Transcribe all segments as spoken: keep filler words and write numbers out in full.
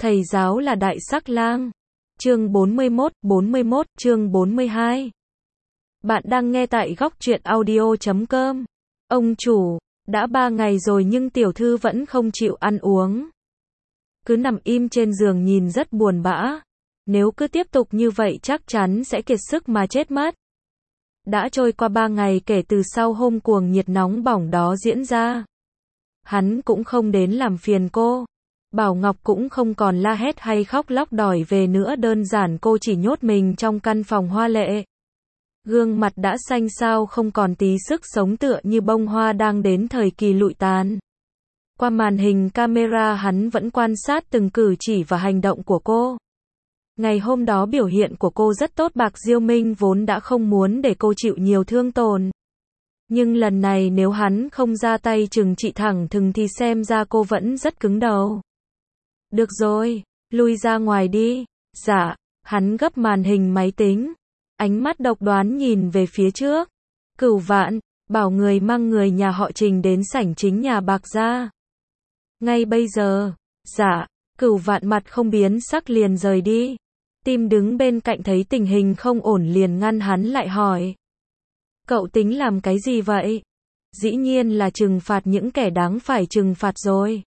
Thầy giáo là đại sắc lang. Chương bốn mươi mốt, bốn mươi mốt, chương bốn mươi hai. Bạn đang nghe tại góc truyện audio chấm com. Ông chủ, đã ba ngày rồi nhưng tiểu thư vẫn không chịu ăn uống. Cứ nằm im trên giường nhìn rất buồn bã. Nếu cứ tiếp tục như vậy chắc chắn sẽ kiệt sức mà chết mất. Đã trôi qua ba ngày kể từ sau hôm cuồng nhiệt nóng bỏng đó diễn ra. Hắn cũng không đến làm phiền cô. Bảo Ngọc cũng không còn la hét hay khóc lóc đòi về nữa, đơn giản cô chỉ nhốt mình trong căn phòng hoa lệ. Gương mặt đã xanh xao không còn tí sức sống, tựa như bông hoa đang đến thời kỳ lụi tàn. Qua màn hình camera hắn vẫn quan sát từng cử chỉ và hành động của cô. Ngày hôm đó biểu hiện của cô rất tốt, Bạc Diêu Minh vốn đã không muốn để cô chịu nhiều thương tổn. Nhưng lần này nếu hắn không ra tay trừng trị thẳng thừng thì xem ra cô vẫn rất cứng đầu. Được rồi, lui ra ngoài đi. Dạ, hắn gấp màn hình máy tính. Ánh mắt độc đoán nhìn về phía trước. Cửu Vạn, bảo người mang người nhà họ Trình đến sảnh chính nhà Bạc gia. Ngay bây giờ. Dạ, Cửu Vạn mặt không biến sắc liền rời đi. Tim đứng bên cạnh thấy tình hình không ổn liền ngăn hắn lại hỏi. Cậu tính làm cái gì vậy? Dĩ nhiên là trừng phạt những kẻ đáng phải trừng phạt rồi.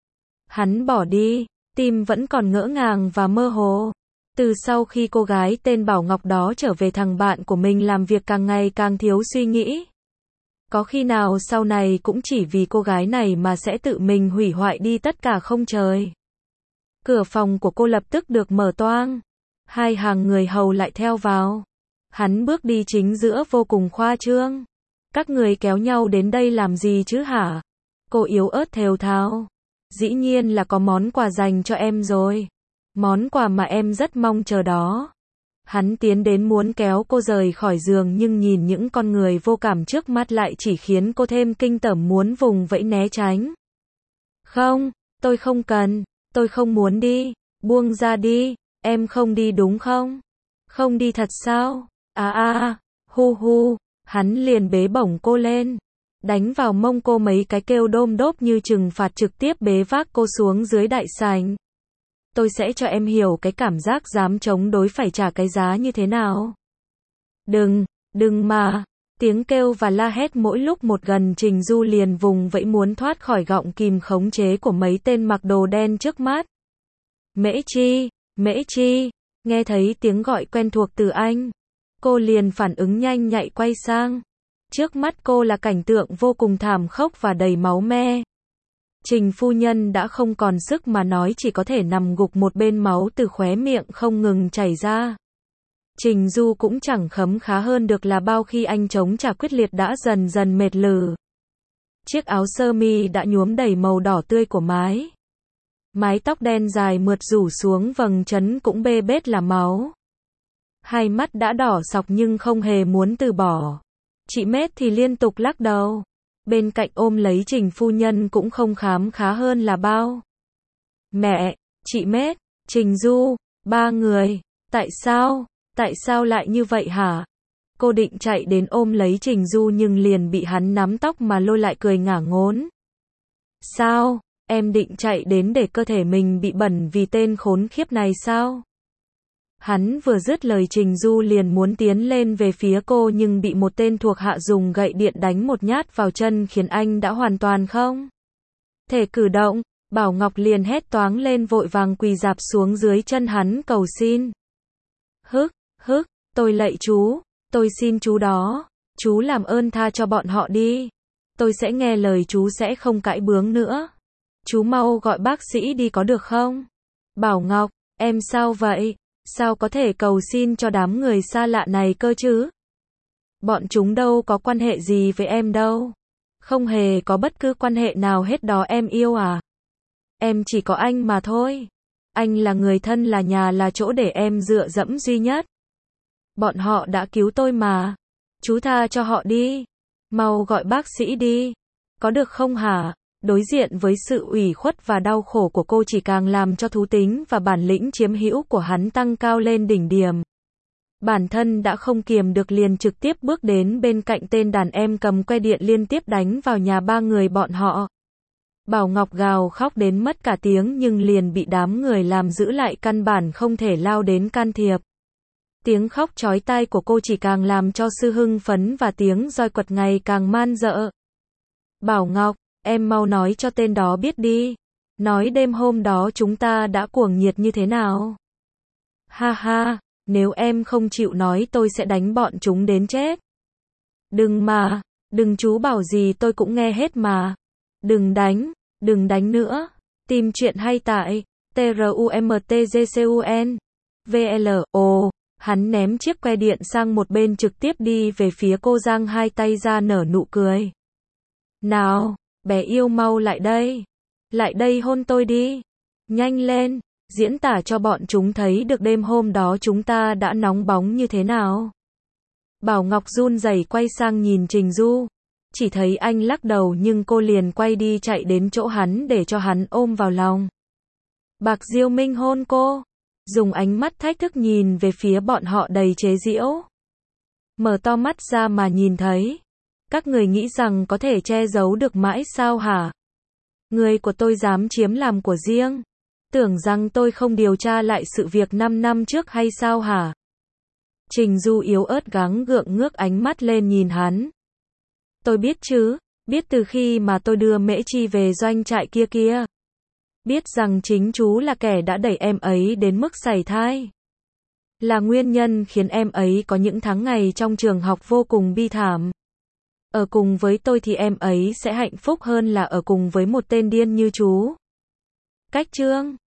Hắn bỏ đi, tim vẫn còn ngỡ ngàng và mơ hồ. Từ sau khi cô gái tên Bảo Ngọc đó trở về, thằng bạn của mình làm việc càng ngày càng thiếu suy nghĩ. Có khi nào sau này cũng chỉ vì cô gái này mà sẽ tự mình hủy hoại đi tất cả không trời? Cửa phòng của cô lập tức được mở toang. Hai hàng người hầu lại theo vào. Hắn bước đi chính giữa vô cùng khoa trương. Các người kéo nhau đến đây làm gì chứ hả? Cô yếu ớt thều thào. Dĩ nhiên là có món quà dành cho em rồi. Món quà mà em rất mong chờ đó. Hắn tiến đến muốn kéo cô rời khỏi giường nhưng nhìn những con người vô cảm trước mắt lại chỉ khiến cô thêm kinh tởm, muốn vùng vẫy né tránh. Không, tôi không cần, tôi không muốn đi, buông ra đi, em không đi đúng không? Không đi thật sao? À à à, hu hu, hắn liền bế bổng cô lên. Đánh vào mông cô mấy cái kêu đôm đốp như trừng phạt, trực tiếp bế vác cô xuống dưới đại sảnh. Tôi sẽ cho em hiểu cái cảm giác dám chống đối phải trả cái giá như thế nào. Đừng, đừng mà. Tiếng kêu và la hét mỗi lúc một gần, Trình Du liền vùng vẫy muốn thoát khỏi gọng kìm khống chế của mấy tên mặc đồ đen trước mắt. Mễ Chi, Mễ Chi, nghe thấy tiếng gọi quen thuộc từ anh. Cô liền phản ứng nhanh nhạy quay sang. Trước mắt cô là cảnh tượng vô cùng thảm khốc và đầy máu me. Trình phu nhân đã không còn sức mà nói, chỉ có thể nằm gục một bên, máu từ khóe miệng không ngừng chảy ra. Trình Du cũng chẳng khấm khá hơn được là bao, khi anh chống trả quyết liệt đã dần dần mệt lử. Chiếc áo sơ mi đã nhuốm đầy màu đỏ tươi của mái. Mái tóc đen dài mượt rủ xuống, vầng trán cũng bê bết là máu. Hai mắt đã đỏ sọc nhưng không hề muốn từ bỏ. Chị Mết thì liên tục lắc đầu. Bên cạnh ôm lấy Trình phu nhân cũng không khám khá hơn là bao. Mẹ, chị Mết, Trình Du, ba người, tại sao, tại sao lại như vậy hả? Cô định chạy đến ôm lấy Trình Du nhưng liền bị hắn nắm tóc mà lôi lại, cười ngả ngốn. Sao, em định chạy đến để cơ thể mình bị bẩn vì tên khốn khiếp này sao? Hắn vừa dứt lời, Trình Du liền muốn tiến lên về phía cô nhưng bị một tên thuộc hạ dùng gậy điện đánh một nhát vào chân, khiến anh đã hoàn toàn không thể cử động. Bảo Ngọc liền hét toáng lên, vội vàng quỳ rạp xuống dưới chân hắn cầu xin. Hức, hức, tôi lạy chú, tôi xin chú đó, chú làm ơn tha cho bọn họ đi. Tôi sẽ nghe lời chú, sẽ không cãi bướng nữa. Chú mau gọi bác sĩ đi có được không? Bảo Ngọc, em sao vậy? Sao có thể cầu xin cho đám người xa lạ này cơ chứ? Bọn chúng đâu có quan hệ gì với em đâu. Không hề có bất cứ quan hệ nào hết đó, em yêu à? Em chỉ có anh mà thôi. Anh là người thân, là nhà, là chỗ để em dựa dẫm duy nhất. Bọn họ đã cứu tôi mà. Chú tha cho họ đi. Mau gọi bác sĩ đi. Có được không hả? Đối diện với sự ủy khuất và đau khổ của cô chỉ càng làm cho thú tính và bản lĩnh chiếm hữu của hắn tăng cao lên đỉnh điểm. Bản thân đã không kiềm được liền trực tiếp bước đến bên cạnh tên đàn em cầm que điện, liên tiếp đánh vào nhà ba người bọn họ. Bảo Ngọc gào khóc đến mất cả tiếng nhưng liền bị đám người làm giữ lại, căn bản không thể lao đến can thiệp. Tiếng khóc chói tai của cô chỉ càng làm cho Sư hưng phấn và tiếng roi quật ngày càng man dợ. Bảo Ngọc, em mau nói cho tên đó biết đi. Nói đêm hôm đó chúng ta đã cuồng nhiệt như thế nào. Ha ha, nếu em không chịu nói tôi sẽ đánh bọn chúng đến chết. Đừng mà, đừng, chú bảo gì tôi cũng nghe hết mà. Đừng đánh, đừng đánh nữa. Tìm chuyện hay tại trumtgcun. vê lờ, ồ, hắn ném chiếc que điện sang một bên trực tiếp đi về phía cô, giang hai tay ra nở nụ cười. Nào, bé yêu mau lại đây. Lại đây hôn tôi đi. Nhanh lên, diễn tả cho bọn chúng thấy được đêm hôm đó chúng ta đã nóng bóng như thế nào. Bảo Ngọc run rẩy quay sang nhìn Trình Du. Chỉ thấy anh lắc đầu nhưng cô liền quay đi chạy đến chỗ hắn để cho hắn ôm vào lòng. Bạc Diêu Minh hôn cô, dùng ánh mắt thách thức nhìn về phía bọn họ đầy chế giễu. Mở to mắt ra mà nhìn thấy. Các người nghĩ rằng có thể che giấu được mãi sao hả? Người của tôi dám chiếm làm của riêng. Tưởng rằng tôi không điều tra lại sự việc năm năm trước hay sao hả? Trình Du yếu ớt gắng gượng ngước ánh mắt lên nhìn hắn. Tôi biết chứ, biết từ khi mà tôi đưa Mễ Chi về doanh trại kia kia. Biết rằng chính chú là kẻ đã đẩy em ấy đến mức sảy thai. Là nguyên nhân khiến em ấy có những tháng ngày trong trường học vô cùng bi thảm. Ở cùng với tôi thì em ấy sẽ hạnh phúc hơn là ở cùng với một tên điên như chú. Cách Trương,